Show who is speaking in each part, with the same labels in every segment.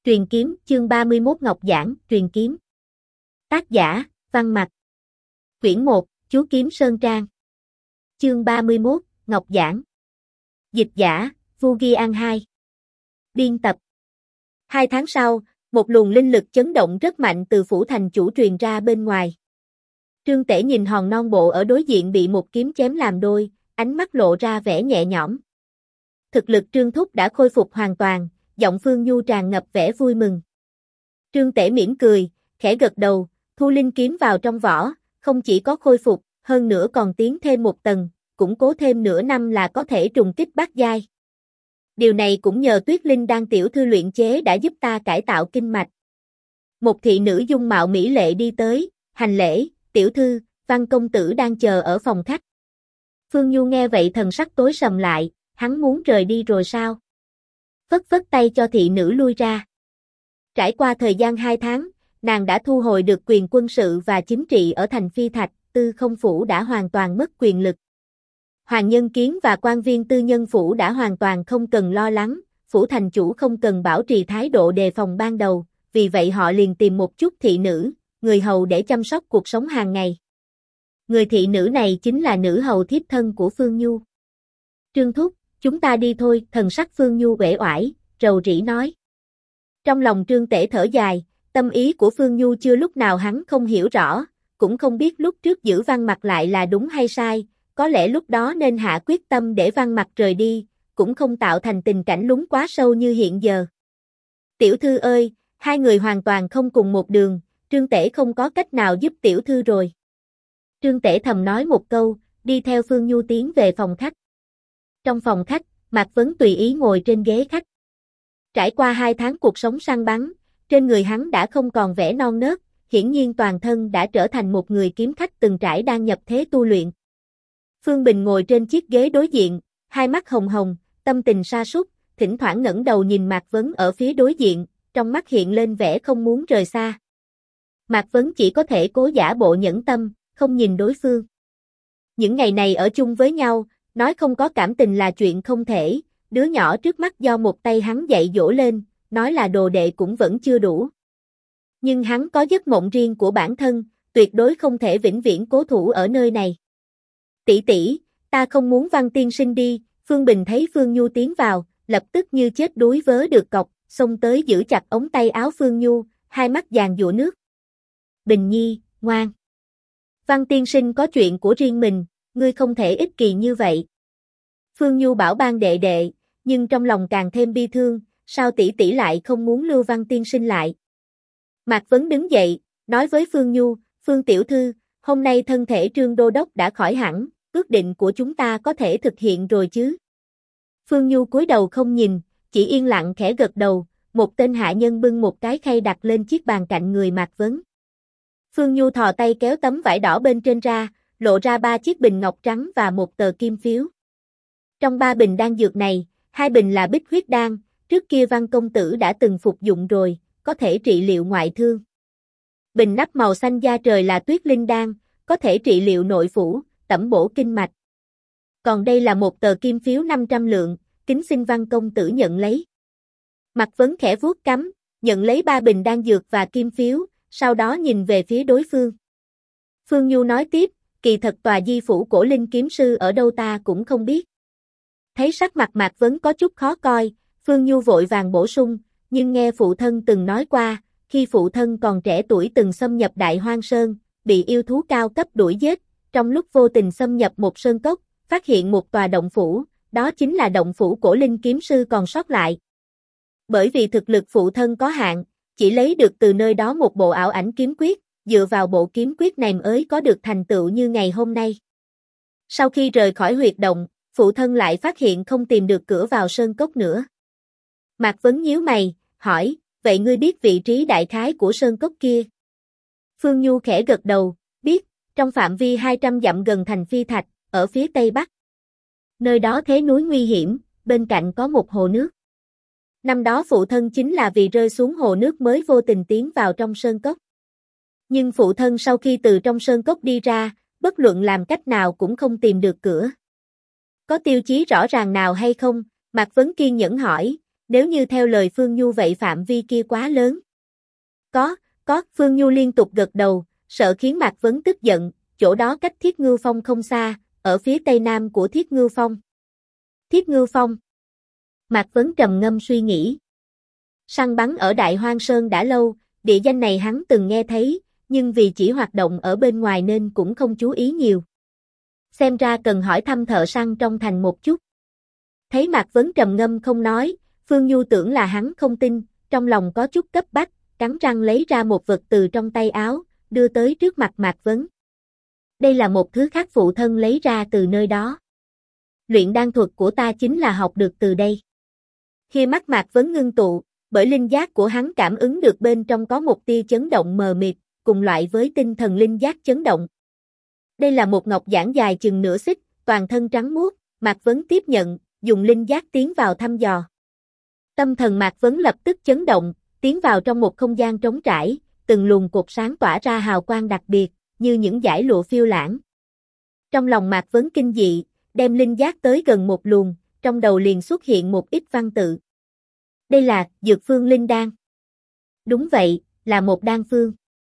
Speaker 1: Truyền kiếm, chương 31 Ngọc Giảng, truyền kiếm. Tác giả, Văn Mặc. Quyển 1, Chú Kiếm Sơn Trang. Chương 31, Ngọc Giảng. Dịch giả, Vu Ghi An 2. Biên tập. 2 tháng sau, một luồng linh lực chấn động rất mạnh từ phủ thành chủ truyền ra bên ngoài. Trương Tể nhìn hòn non bộ ở đối diện bị một kiếm chém làm đôi, ánh mắt lộ ra vẻ nhẹ nhõm. Thực lực Trương Thúc đã khôi phục hoàn toàn, giọng Phương Nhu tràn ngập vẻ vui mừng. Trương Tể mỉm cười, khẽ gật đầu, thu linh kiếm vào trong vỏ, không chỉ có khôi phục, hơn nữa còn tiến thêm một tầng, củng cố thêm nửa năm là có thể trùng kích bát giai. Điều này cũng nhờ Tuyết Linh Đan tiểu thư luyện chế đã giúp ta cải tạo kinh mạch. Một thị nữ dung mạo mỹ lệ đi tới, hành lễ, tiểu thư, Văn công tử đang chờ ở phòng khách. Phương Nhu nghe vậy thần sắc tối sầm lại, hắn muốn rời đi rồi sao? Phất phất tay cho thị nữ lui ra. Trải qua thời gian 2 tháng, nàng đã thu hồi được quyền quân sự và chính trị ở thành Phi Thạch, Tư Không Phủ đã hoàn toàn mất quyền lực. Hoàng Nhân Kiến và quan viên Tư Nhân Phủ đã hoàn toàn không cần lo lắng, Phủ thành chủ không cần bảo trì thái độ đề phòng ban đầu, vì vậy họ liền tìm một chút thị nữ, người hầu để chăm sóc cuộc sống hàng ngày. Người thị nữ này chính là nữ hầu thiếp thân của Phương Nhu. Trương Thúc, chúng ta đi thôi, thần sắc Phương Nhu uể oải, rầu rĩ nói. Trong lòng Trương Tể thở dài, tâm ý của Phương Nhu chưa lúc nào hắn không hiểu rõ, cũng không biết lúc trước giữ Văn Mặc lại là đúng hay sai, có lẽ lúc đó nên hạ quyết tâm để Văn Mặc rời đi, cũng không tạo thành tình cảnh lún quá sâu như hiện giờ. Tiểu thư ơi, hai người hoàn toàn không cùng một đường, Trương Tể không có cách nào giúp tiểu thư rồi. Trương Tể thầm nói một câu, đi theo Phương Nhu tiến về phòng khách. Trong phòng khách, Mạc Vấn tùy ý ngồi trên ghế khách. Trải qua 2 tháng cuộc sống săn bắn, trên người hắn đã không còn vẻ non nớt, hiển nhiên toàn thân đã trở thành một người kiếm khách từng trải đang nhập thế tu luyện. Phương Bình ngồi trên chiếc ghế đối diện, hai mắt hồng hồng, tâm tình sa sút, thỉnh thoảng ngẩng đầu nhìn Mạc Vấn ở phía đối diện, trong mắt hiện lên vẻ không muốn rời xa. Mạc Vấn chỉ có thể cố giả bộ nhẫn tâm, không nhìn đối phương. Những ngày này ở chung với nhau, nói không có cảm tình là chuyện không thể, đứa nhỏ trước mắt do một tay hắn dạy dỗ lên, nói là đồ đệ cũng vẫn chưa đủ. Nhưng hắn có giấc mộng riêng của bản thân, tuyệt đối không thể vĩnh viễn cố thủ ở nơi này. Tỷ tỷ, ta không muốn Văn tiên sinh đi, Phương Bình thấy Phương Nhu tiến vào, lập tức như chết đuối vớ được cọc, xông tới giữ chặt ống tay áo Phương Nhu, hai mắt giàn giụa nước. Bình Nhi, ngoan. Văn tiên sinh có chuyện của riêng mình, ngươi không thể ích kỷ như vậy. Phương Nhu bảo ban đệ đệ, nhưng trong lòng càng thêm bi thương, sao tỷ tỷ lại không muốn lưu Văn tiên sinh lại. Mạc Vấn đứng dậy, nói với Phương Nhu, Phương tiểu thư, hôm nay thân thể Trương Đô Đốc đã khỏi hẳn, ước định của chúng ta có thể thực hiện rồi chứ. Phương Nhu cúi đầu không nhìn, chỉ yên lặng khẽ gật đầu, một tên hạ nhân bưng một cái khay đặt lên chiếc bàn cạnh người Mạc Vấn. Phương Nhu thò tay kéo tấm vải đỏ bên trên ra, lộ ra 3 chiếc bình ngọc trắng và một tờ kim phiếu. Trong 3 bình đan dược này, 2 bình là bích huyết đan, trước kia Văn công tử đã từng phục dụng rồi, có thể trị liệu ngoại thương. Bình nắp màu xanh da trời là tuyết linh đan, có thể trị liệu nội phủ, tẩm bổ kinh mạch. Còn đây là một tờ kim phiếu 500 lượng, kính xin Văn công tử nhận lấy. Mạc Vấn khẽ vuốt cằm, nhận lấy 3 bình đan dược và kim phiếu, sau đó nhìn về phía đối phương. Phương Nhu nói tiếp, kỳ thật tòa di phủ cổ linh kiếm sư ở đâu ta cũng không biết. Thấy sắc mặt Mạc Vấn có chút khó coi, Phương Nhu vội vàng bổ sung, nhưng nghe phụ thân từng nói qua, khi phụ thân còn trẻ tuổi từng xâm nhập Đại Hoang Sơn, bị yêu thú cao cấp đuổi giết, trong lúc vô tình xâm nhập một sơn cốc, phát hiện một tòa động phủ, đó chính là động phủ cổ linh kiếm sư còn sót lại. Bởi vì thực lực phụ thân có hạn, chỉ lấy được từ nơi đó một bộ ảo ảnh kiếm quyết, dựa vào bộ kiếm quyết này mới có được thành tựu như ngày hôm nay. Sau khi rời khỏi huyệt động, phụ thân lại phát hiện không tìm được cửa vào sơn cốc nữa. Mạc Vấn nhíu mày, hỏi, vậy ngươi biết vị trí đại khái của sơn cốc kia? Phương Nhu khẽ gật đầu, biết, trong phạm vi 200 dặm gần thành Phi Thạch, ở phía tây bắc. Nơi đó thế núi nguy hiểm, bên cạnh có một hồ nước. Năm đó phụ thân chính là vì rơi xuống hồ nước mới vô tình tiến vào trong sơn cốc. Nhưng phụ thân sau khi từ trong sơn cốc đi ra, bất luận làm cách nào cũng không tìm được cửa. Có tiêu chí rõ ràng nào hay không? Mạc Vấn kiên nhẫn hỏi, Nếu như theo lời Phương Nhu vậy phạm vi kia quá lớn. Có, Phương Nhu liên tục gật đầu, sợ khiến Mạc Vấn tức giận, chỗ đó cách Thiết Ngưu Phong không xa, ở phía tây nam của Thiết Ngưu Phong. Thiết Ngưu Phong. Mạc Vấn trầm ngâm suy nghĩ. Săn bắn ở Đại Hoang Sơn đã lâu, địa danh này hắn từng nghe thấy, nhưng vì chỉ hoạt động ở bên ngoài nên cũng không chú ý nhiều. Xem ra cần hỏi thăm thợ săn trong thành một chút. Thấy Mạc Vấn trầm ngâm không nói, Phương Nhu tưởng là hắn không tin, trong lòng có chút cấp bách, cắn răng lấy ra một vật từ trong tay áo, đưa tới trước mặt Mạc Vấn. Đây là một thứ khác phụ thân lấy ra từ nơi đó. Luyện đan thuật của ta chính là học được từ đây. Khi mắt Mạc Vấn ngưng tụ, bởi linh giác của hắn cảm ứng được bên trong có một tia chấn động mờ mịt, cùng loại với tinh thần linh giác chấn động. Đây là một ngọc giản dài chừng nửa xích, toàn thân trắng muốt, Mạc Vấn tiếp nhận, dùng linh giác tiến vào thăm dò. Tâm thần Mạc Vấn lập tức chấn động, tiến vào trong một không gian trống trải, từng luồng cột sáng tỏa ra hào quang đặc biệt, như những dải lụa phiêu lãng. Trong lòng Mạc Vấn kinh dị, đem linh giác tới gần một luồng, trong đầu liền xuất hiện một ít văn tự. Đây là dược phương linh đan. Đúng vậy, là một đan phương.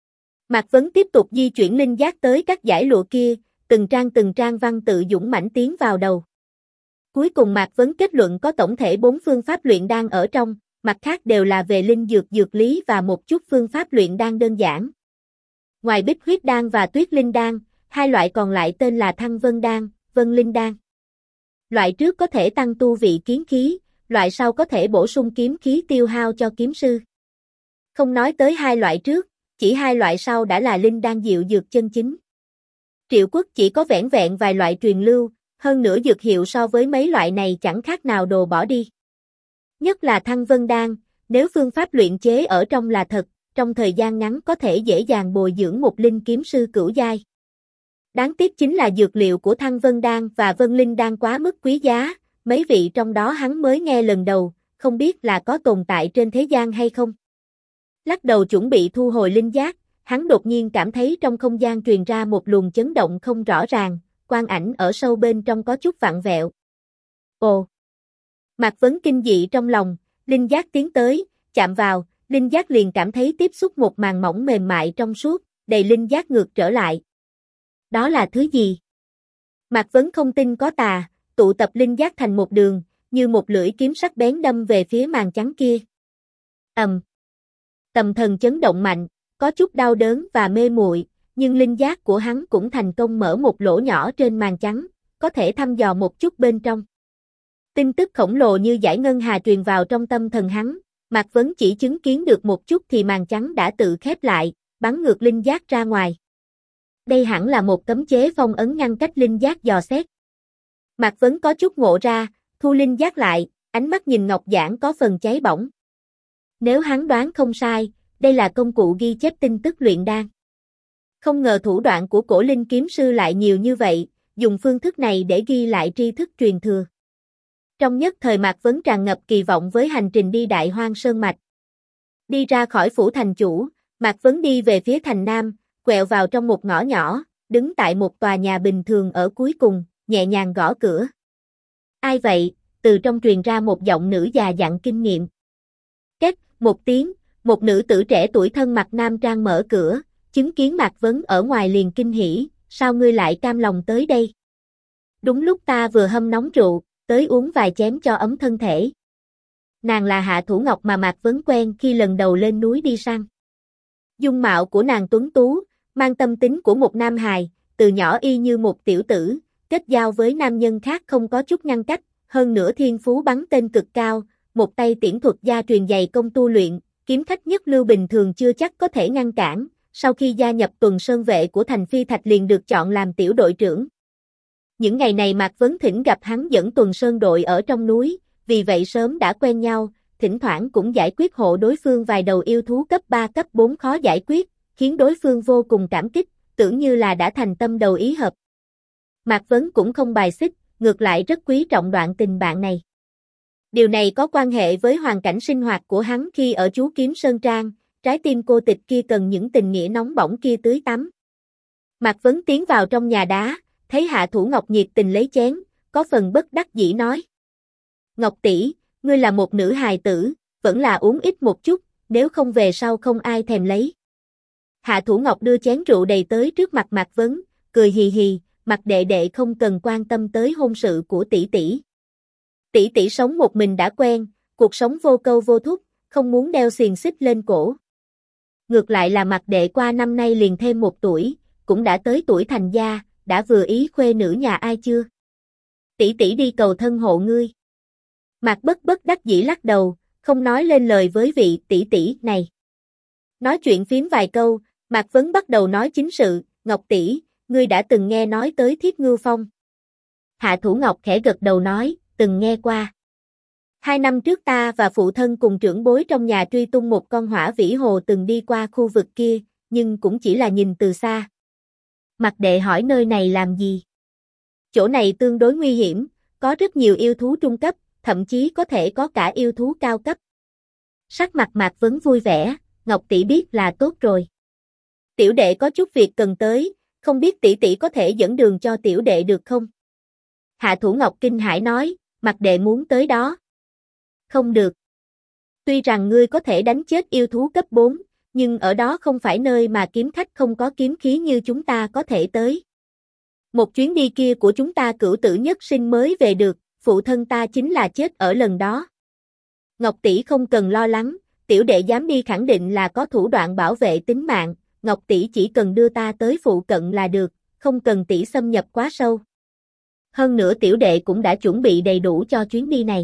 Speaker 1: Mạc Vấn tiếp tục di chuyển linh giác tới các dải lụa kia, từng trang văn tự dũng mãnh tiến vào đầu. Cuối cùng Mạc Vấn kết luận có tổng thể 4 phương pháp luyện đan ở trong, mặt khác đều là về linh dược dược lý và một chút phương pháp luyện đan đơn giản. Ngoài Bích Huyết đan và Tuyết Linh đan, hai loại còn lại tên là Thăng Vân đan, Vân Linh đan. Loại trước có thể tăng tu vị kiếm khí, loại sau có thể bổ sung kiếm khí tiêu hao cho kiếm sư. Không nói tới hai loại trước, chỉ hai loại sau đã là linh đan diệu dược chân chính. Triệu Quốc chỉ có vẻn vẹn vài loại truyền lưu, hơn nữa dược hiệu so với mấy loại này chẳng khác nào đồ bỏ đi. Nhất là Thăng Vân đan, nếu phương pháp luyện chế ở trong là thật, trong thời gian ngắn có thể dễ dàng bồi dưỡng một linh kiếm sư cửu giai. Đáng tiếc chính là dược liệu của Thăng Vân đan và Vân Linh đan quá mức quý giá, mấy vị trong đó hắn mới nghe lần đầu, không biết là có tồn tại trên thế gian hay không. Lắc đầu chuẩn bị thu hồi linh giác, hắn đột nhiên cảm thấy trong không gian truyền ra một luồng chấn động không rõ ràng, quang ảnh ở sâu bên trong có chút vặn vẹo. Ồ! Mạc Vấn kinh dị trong lòng, linh giác tiến tới, chạm vào, linh giác liền cảm thấy tiếp xúc một màng mỏng mềm mại trong suốt, đầy linh giác ngược trở lại. Đó là thứ gì? Mạc Vấn không tin có tà, tụ tập linh giác thành một đường, như một lưỡi kiếm sắc bén đâm về phía màn trắng kia. Tâm thần chấn động mạnh, có chút đau đớn và mê muội, nhưng linh giác của hắn cũng thành công mở một lỗ nhỏ trên màn trắng, có thể thăm dò một chút bên trong. Tin tức khổng lồ như dải ngân hà truyền vào trong tâm thần hắn, Mạc Vấn chỉ chứng kiến được một chút thì màn trắng đã tự khép lại, bắn ngược linh giác ra ngoài. Đây hẳn là một cấm chế phong ấn ngăn cách linh giác dò xét. Mạc Vấn có chút ngộ ra, thu linh giác lại, ánh mắt nhìn ngọc giản có phần cháy bỏng. Nếu hắn đoán không sai, đây là công cụ ghi chép tin tức luyện đan. Không ngờ thủ đoạn của cổ linh kiếm sư lại nhiều như vậy, dùng phương thức này để ghi lại tri thức truyền thừa. Trong nhất thời Mạc Vấn tràn ngập kỳ vọng với hành trình đi Đại Hoang Sơn Mạch. Đi ra khỏi phủ thành chủ, Mạc Vấn đi về phía thành Nam, quẹo vào trong một ngõ nhỏ, đứng tại một tòa nhà bình thường ở cuối cùng, nhẹ nhàng gõ cửa. Ai vậy? Từ trong truyền ra một giọng nữ già dặn kinh nghiệm. Két, một tiếng, một nữ tử trẻ tuổi thân mặc nam trang mở cửa, chứng kiến Mạc Vấn ở ngoài liền kinh hỉ, sao ngươi lại cam lòng tới đây? Đúng lúc ta vừa hâm nóng rượu, tới uống vài chén cho ấm thân thể. Nàng là Hạ Thủ Ngọc mà Mạc Vấn quen khi lần đầu lên núi đi săn. Dung mạo của nàng tuấn tú, mang tâm tính của một nam hài, từ nhỏ y như một tiểu tử, kết giao với nam nhân khác không có chút ngăn cách, hơn nữa thiên phú bắn tên cực cao, một tay tiễn thuật gia truyền dày công tu luyện, kiếm khách nhất lưu bình thường chưa chắc có thể ngăn cản, sau khi gia nhập tuần sơn vệ của thành Phi Thạch liền được chọn làm tiểu đội trưởng. Những ngày này Mạc Vấn thỉnh gặp hắn dẫn tuần sơn đội ở trong núi, vì vậy sớm đã quen nhau, thỉnh thoảng cũng giải quyết hộ đối phương vài đầu yêu thú cấp 3 cấp 4 khó giải quyết, khiến đối phương vô cùng cảm kích, tưởng như là đã thành tâm đầu ý hợp. Mạc Vấn cũng không bài xích, ngược lại rất quý trọng đoạn tình bạn này. Điều này có quan hệ với hoàn cảnh sinh hoạt của hắn khi ở Chú Kiếm Sơn Trang, trái tim cô tịch kia cần những tình nghĩa nóng bỏng kia tưới tắm. Mạc Vấn tiến vào trong nhà đá, thấy Hạ Thủ Ngọc nhiệt tình lấy chén, có phần bất đắc dĩ nói. Ngọc tỷ, ngươi là một nữ hài tử, vẫn là uống ít một chút, nếu không về sau không ai thèm lấy. Hạ Thủ Ngọc đưa chén rượu đầy tới trước mặt Mạc Vấn, cười hì hì, Mạc đệ đệ không cần quan tâm tới hôn sự của tỷ tỷ. Tỷ tỷ sống một mình đã quen, cuộc sống vô câu vô thúc, không muốn đeo xiềng xích lên cổ. Ngược lại là Mạc đệ qua năm nay liền thêm 1 tuổi, cũng đã tới tuổi thành gia, đã vừa ý khuê nữ nhà ai chưa? Tỷ tỷ đi cầu thân hộ ngươi. Mạc bất đắc dĩ lắc đầu, không nói lên lời với vị tỷ tỷ này. Nói chuyện phím vài câu, Mạc Vấn bắt đầu nói chính sự, Ngọc tỷ, ngươi đã từng nghe nói tới Thiếp Ngưu Phong. Hạ Thủ Ngọc khẽ gật đầu nói, từng nghe qua. 2 năm trước ta và phụ thân cùng trưởng bối trong nhà truy tung một con hỏa vĩ hồ từng đi qua khu vực kia, nhưng cũng chỉ là nhìn từ xa. Mạc đệ hỏi nơi này làm gì? Chỗ này tương đối nguy hiểm, có rất nhiều yêu thú trung cấp, thậm chí có thể có cả yêu thú cao cấp. Sắc mặt Mạc Vấn vui vẻ, Ngọc tỷ biết là tốt rồi. Tiểu đệ có chút việc cần tới, không biết tỷ tỷ có thể dẫn đường cho tiểu đệ được không? Hạ Thủ Ngọc kinh hãi nói, Mạc đệ muốn tới đó. Không được. Tuy rằng ngươi có thể đánh chết yêu thú cấp 4, nhưng ở đó không phải nơi mà kiếm khách không có kiếm khí như chúng ta có thể tới. Một chuyến đi kia của chúng ta cửu tử nhất sinh mới về được, phụ thân ta chính là chết ở lần đó. Ngọc tỷ không cần lo lắng, tiểu đệ dám đi khẳng định là có thủ đoạn bảo vệ tính mạng, Ngọc tỷ chỉ cần đưa ta tới phụ cận là được, không cần tỷ xâm nhập quá sâu. Hơn nữa tiểu đệ cũng đã chuẩn bị đầy đủ cho chuyến đi này.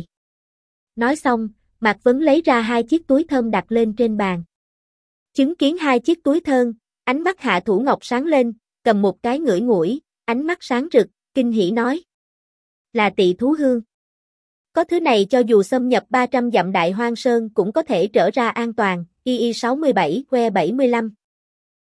Speaker 1: Nói xong, Mạc Vấn lấy ra 2 chiếc túi thơm đặt lên trên bàn. Chứng kiến 2 chiếc túi thơm, ánh mắt Hạ Thủ Ngọc sáng lên, cầm một cái ngửi ngửi, ánh mắt sáng rực, kinh hỉ nói. Là tị thú hương. Có thứ này cho dù xâm nhập 300 dặm Đại Hoang Sơn cũng có thể trở ra an toàn, II 67, que 75.